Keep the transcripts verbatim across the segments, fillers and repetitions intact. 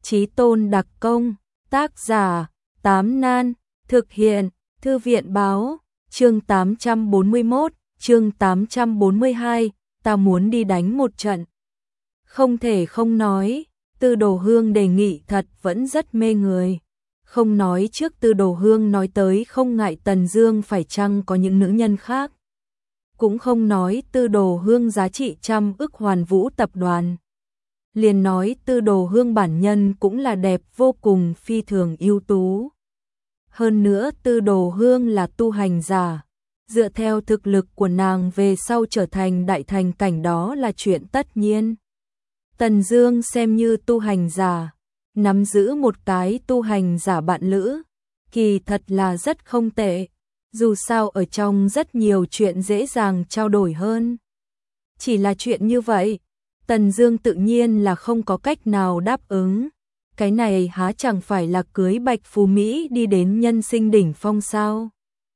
Chí tôn đặc công, tác giả, Tám Nan, thực hiện, Thư viện báo, chương tám trăm bốn mươi mốt, chương tám trăm bốn mươi hai, ta muốn đi đánh một trận. Không thể không nói, Tư Đồ Hương đề nghị thật vẫn rất mê người. Không nói trước Tư Đồ Hương nói tới không ngại Tần Dương phải chăng có những nữ nhân khác. Cũng không nói Tư Đồ Hương giá trị trăm ức Hoàn Vũ tập đoàn. Liền nói Tư Đồ Hương bản nhân cũng là đẹp vô cùng phi thường ưu tú. Hơn nữa Tư Đồ Hương là tu hành giả, dựa theo thực lực của nàng về sau trở thành đại thành cảnh đó là chuyện tất nhiên. Tần Dương xem như tu hành giả, nắm giữ một cái tu hành giả bạn lữ, kỳ thật là rất không tệ, dù sao ở trong rất nhiều chuyện dễ dàng trao đổi hơn. Chỉ là chuyện như vậy, Tần Dương tự nhiên là không có cách nào đáp ứng. Cái này há chẳng phải là cưới Bạch Phú Mỹ đi đến nhân sinh đỉnh phong sao?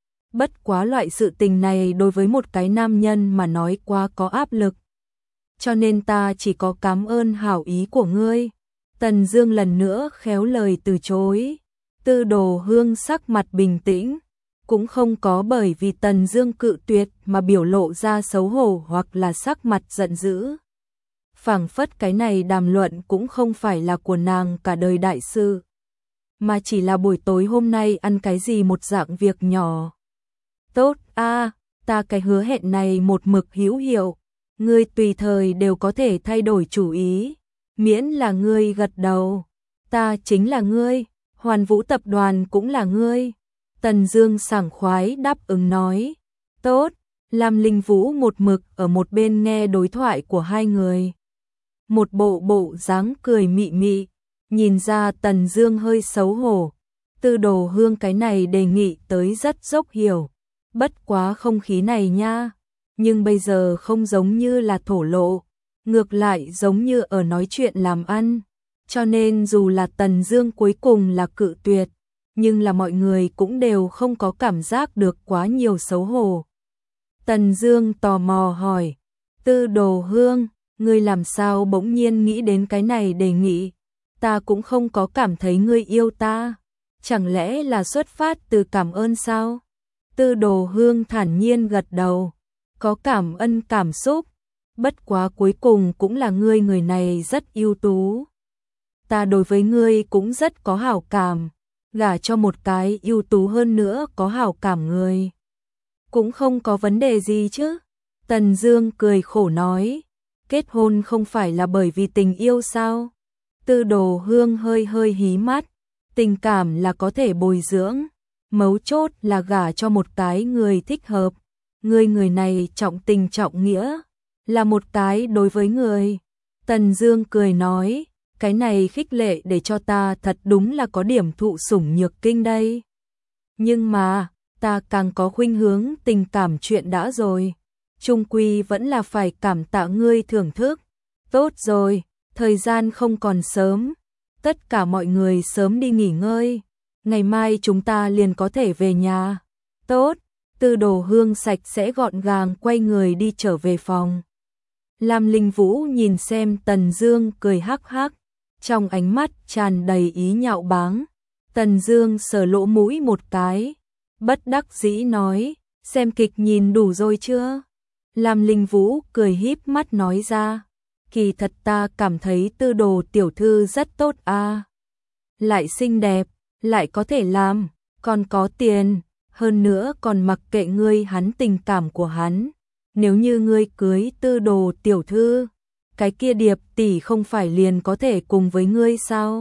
Bất quá loại sự tình này đối với một cái nam nhân mà nói quá có áp lực. Cho nên ta chỉ có cảm ơn hảo ý của ngươi. Tần Dương lần nữa khéo lời từ chối. Tư Đồ Hương sắc mặt bình tĩnh, cũng không có bởi vì Tần Dương cự tuyệt mà biểu lộ ra xấu hổ hoặc là sắc mặt giận dữ. Phảng phất cái này đàm luận cũng không phải là của nàng cả đời đại sự, mà chỉ là buổi tối hôm nay ăn cái gì một dạng việc nhỏ. Tốt a, à, ta cái hứa hẹn này một mực hữu hiệu, ngươi tùy thời đều có thể thay đổi chủ ý, miễn là ngươi gật đầu, ta chính là ngươi, Hoàn Vũ tập đoàn cũng là ngươi. Tần Dương sảng khoái đáp ứng nói. Tốt. Lam Linh Vũ một mực ở một bên nghe đối thoại của hai người. Một bộ bộ dáng cười mị mị, nhìn ra Tần Dương hơi xấu hổ. Tư Đồ Hương cái này đề nghị tới rất dốc hiểu, bất quá không khí này nha, nhưng bây giờ không giống như là thổ lộ, ngược lại giống như ở nói chuyện làm ăn, cho nên dù là Tần Dương cuối cùng là cự tuyệt, nhưng là mọi người cũng đều không có cảm giác được quá nhiều xấu hổ. Tần Dương tò mò hỏi, Tư Đồ Hương, ngươi làm sao bỗng nhiên nghĩ đến cái này đề nghị? Ta cũng không có cảm thấy ngươi yêu ta, chẳng lẽ là xuất phát từ cảm ơn sao? Tư Đồ Hương thản nhiên gật đầu, có cảm ơn cảm xúc, bất quá cuối cùng cũng là ngươi người này rất ưu tú. Ta đối với ngươi cũng rất có hảo cảm, gả cho một cái ưu tú hơn nữa có hảo cảm người. Cũng không có vấn đề gì chứ? Tần Dương cười khổ nói, kết hôn không phải là bởi vì tình yêu sao? Tư Đồ Hương hơi hơi hí mắt, tình cảm là có thể bồi dưỡng, mấu chốt là gả cho một cái người thích hợp. Người người này trọng tình trọng nghĩa, là một cái đối với người. Tần Dương cười nói, cái này khích lệ để cho ta thật đúng là có điểm thụ sủng nhược kinh đây. Nhưng mà, ta càng có khuynh hướng tình cảm chuyện đã rồi. Chung quy vẫn là phải cảm tạ ngươi thưởng thức. Tốt rồi, thời gian không còn sớm. Tất cả mọi người sớm đi nghỉ ngơi. Ngày mai chúng ta liền có thể về nhà. Tốt, Tư Đồ Hương sạch sẽ gọn gàng quay người đi trở về phòng. Lam Linh Vũ nhìn xem Tần Dương cười hắc hắc, trong ánh mắt tràn đầy ý nhạo báng. Tần Dương sờ lỗ mũi một cái, bất đắc dĩ nói, xem kịch nhìn đủ rồi chưa? Lam Linh Vũ cười híp mắt nói ra, kỳ thật ta cảm thấy Tư Đồ tiểu thư rất tốt a, à. Lại xinh đẹp, lại có thể làm, còn có tiền, hơn nữa còn mặc kệ ngươi hắn tình cảm của hắn. Nếu như ngươi cưới Tư Đồ tiểu thư, cái kia Điệp tỷ không phải liền có thể cùng với ngươi sao?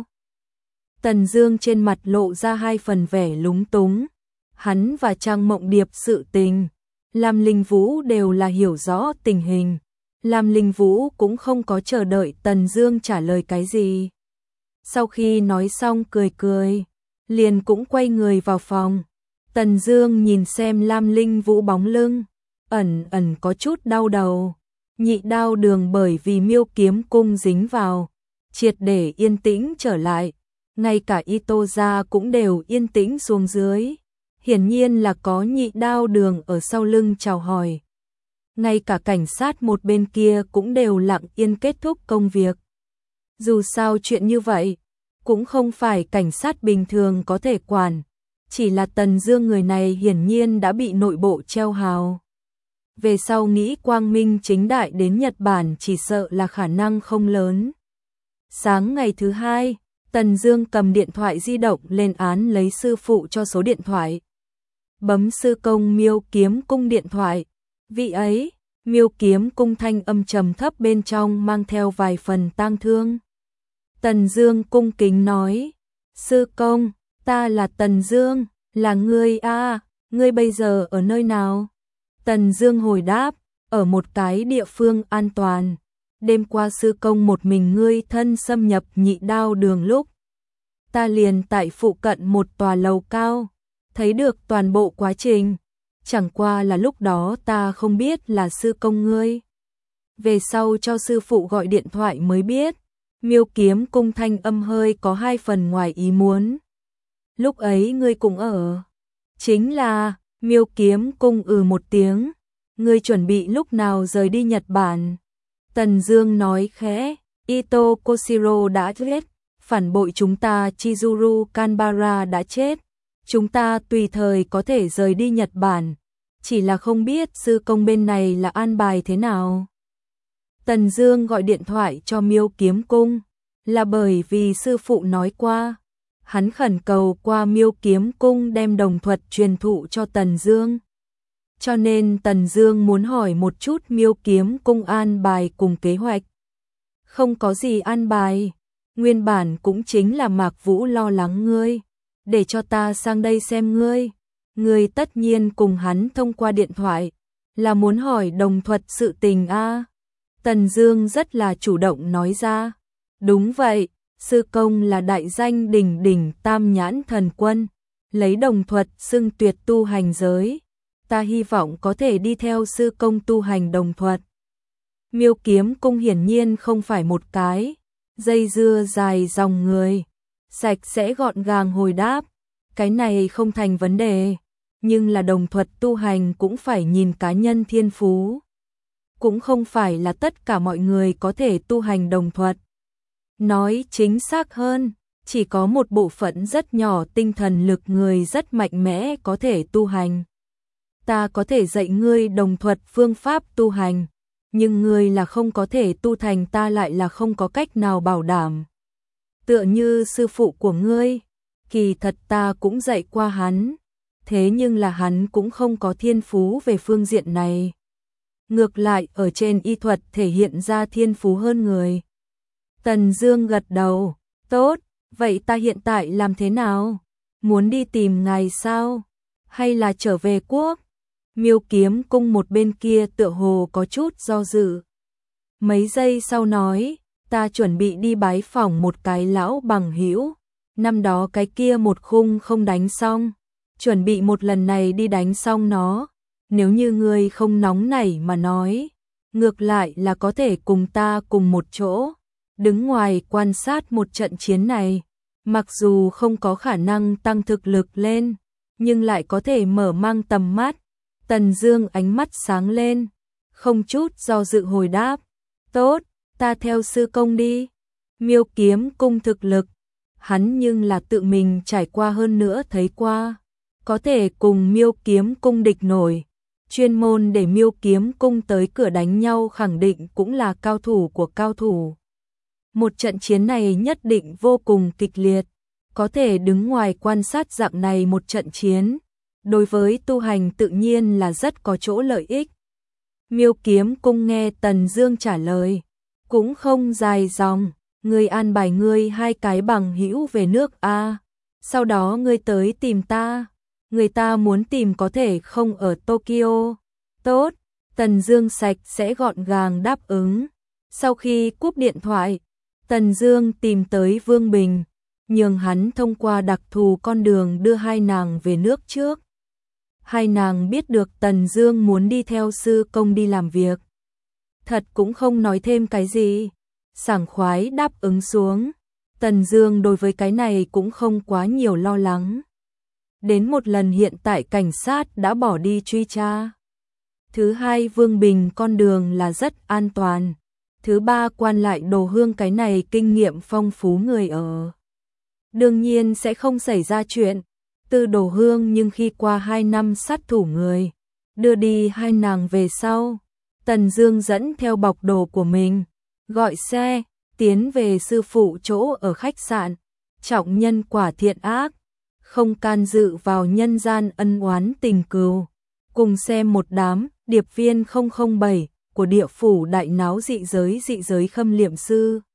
Tần Dương trên mặt lộ ra hai phần vẻ lúng túng. Hắn và Trang Mộng Điệp sự tình, Lam Linh Vũ đều là hiểu rõ tình hình. Lam Linh Vũ cũng không có chờ đợi Tần Dương trả lời cái gì. Sau khi nói xong cười cười, liền cũng quay người vào phòng. Tần Dương nhìn xem Lam Linh Vũ bóng lưng, ẩn ẩn có chút đau đầu. Nhị Đao Đường bởi vì Miêu Kiếm Cung dính vào, triệt để yên tĩnh trở lại. Ngay cả Ito gia cũng đều yên tĩnh xuống dưới. Hiển nhiên là có Nhị Đao Đường ở sau lưng chào hỏi. Ngay cả cảnh sát một bên kia cũng đều lặng yên kết thúc công việc. Dù sao chuyện như vậy, cũng không phải cảnh sát bình thường có thể quản, chỉ là Tần Dương người này hiển nhiên đã bị nội bộ treo hào. Về sau nghĩ quang minh chính đại đến Nhật Bản chỉ sợ là khả năng không lớn. Sáng ngày thứ hai, Tần Dương cầm điện thoại di động lên án lấy sư phụ cho số điện thoại. Bấm sư công Miêu Kiếm Cung điện thoại. Vị ấy, Miêu Kiếm Cung thanh âm trầm thấp bên trong mang theo vài phần tang thương. Tần Dương cung kính nói, sư công, ta là Tần Dương, là ngươi a, ngươi bây giờ ở nơi nào? Tần Dương hồi đáp, ở một cái địa phương an toàn. Đêm qua sư công một mình ngươi thân xâm nhập Nhị Đao đường lúc, ta liền tại phụ cận một tòa lầu cao, thấy được toàn bộ quá trình. Chẳng qua là lúc đó ta không biết là sư công ngươi. Về sau cho sư phụ gọi điện thoại mới biết. Miêu Kiếm Cung thanh âm hơi có hai phần ngoài ý muốn. Lúc ấy ngươi cũng ở. Chính là, Miêu Kiếm Cung ừ một tiếng. Ngươi chuẩn bị lúc nào rời đi Nhật Bản? Tần Dương nói khẽ, Ito Koshiro đã chết, phản bội chúng ta Chizuru Kanbara đã chết. Chúng ta tùy thời có thể rời đi Nhật Bản, chỉ là không biết sư công bên này là an bài thế nào. Tần Dương gọi điện thoại cho Miêu Kiếm Cung, là bởi vì sư phụ nói qua, hắn khẩn cầu qua Miêu Kiếm Cung đem đồng thuật truyền thụ cho Tần Dương. Cho nên Tần Dương muốn hỏi một chút Miêu Kiếm Cung an bài cùng kế hoạch. Không có gì an bài, nguyên bản cũng chính là Mạc Vũ lo lắng ngươi, để cho ta sang đây xem ngươi. Ngươi tất nhiên cùng hắn thông qua điện thoại, là muốn hỏi đồng thuật sự tình a. Tần Dương rất là chủ động nói ra. Đúng vậy, sư công là đại danh đỉnh đỉnh Tam Nhãn Thần Quân, lấy đồng thuật xưng tuyệt tu hành giới. Ta hy vọng có thể đi theo sư công tu hành đồng thuật. Miêu Kiếm Cung hiển nhiên không phải một cái dây dưa dài dòng người, sạch sẽ gọn gàng hồi đáp, cái này không thành vấn đề, nhưng là đồng thuật tu hành cũng phải nhìn cá nhân thiên phú. Cũng không phải là tất cả mọi người có thể tu hành đồng thuật. Nói chính xác hơn, chỉ có một bộ phận rất nhỏ tinh thần lực người rất mạnh mẽ có thể tu hành. Ta có thể dạy ngươi đồng thuật phương pháp tu hành, nhưng ngươi là không có thể tu thành, ta lại là không có cách nào bảo đảm. Tựa như sư phụ của ngươi, kỳ thật ta cũng dạy qua hắn, thế nhưng là hắn cũng không có thiên phú về phương diện này. Ngược lại ở trên y thuật thể hiện ra thiên phú hơn người. Tần Dương gật đầu, tốt, vậy ta hiện tại làm thế nào? Muốn đi tìm ngài sao? Hay là trở về quốc? Miêu Kiếm Cung một bên kia tựa hồ có chút do dự. Mấy giây sau nói, ta chuẩn bị đi bái phỏng một cái lão bằng hữu, năm đó cái kia một khung không đánh xong, chuẩn bị một lần này đi đánh xong nó. Nếu như ngươi không nóng nảy mà nói, ngược lại là có thể cùng ta cùng một chỗ, đứng ngoài quan sát một trận chiến này. Mặc dù không có khả năng tăng thực lực lên, nhưng lại có thể mở mang tầm mắt. Tần Dương ánh mắt sáng lên, không chút do dự hồi đáp, tốt, ta theo sư công đi. Miêu Kiếm Cung thực lực, hắn nhưng là tự mình trải qua hơn nữa thấy qua, có thể cùng Miêu Kiếm Cung địch nổi. Chuyên môn để Miêu Kiếm Cung tới cửa đánh nhau khẳng định cũng là cao thủ của cao thủ. Một trận chiến này nhất định vô cùng kịch liệt, có thể đứng ngoài quan sát dạng này một trận chiến, đối với tu hành tự nhiên là rất có chỗ lợi ích. Miêu Kiếm Cung nghe Tần Dương trả lời, cũng không dài dòng, ngươi an bài ngươi hai cái bằng hữu về nước a, sau đó ngươi tới tìm ta. Người ta muốn tìm có thể không ở Tokyo. Tốt, Tần Dương sạch sẽ gọn gàng đáp ứng. Sau khi cúp điện thoại, Tần Dương tìm tới Vương Bình, nhường hắn thông qua đặc thù con đường đưa hai nàng về nước trước. Hai nàng biết được Tần Dương muốn đi theo sư công đi làm việc, thật cũng không nói thêm cái gì, sảng khoái đáp ứng xuống. Tần Dương đối với cái này cũng không quá nhiều lo lắng. Đến một lần hiện tại cảnh sát đã bỏ đi truy tra. Thứ hai, Vương Bình con đường là rất an toàn. Thứ ba, quan lại Đồ Hương cái này kinh nghiệm phong phú người ở đương nhiên sẽ không xảy ra chuyện Tư Đồ Hương, nhưng khi qua hai năm sát thủ người đưa đi hai nàng về sau, Tần Dương dẫn theo bọc đồ của mình, gọi xe, tiến về sư phụ chỗ ở khách sạn. Trọng nhân quả thiện ác, không can dự vào nhân gian ân oán tình cừu. Cùng xem một đám điệp viên không không bảy của địa phủ đại náo dị giới dị giới Khâm Liệm Sư.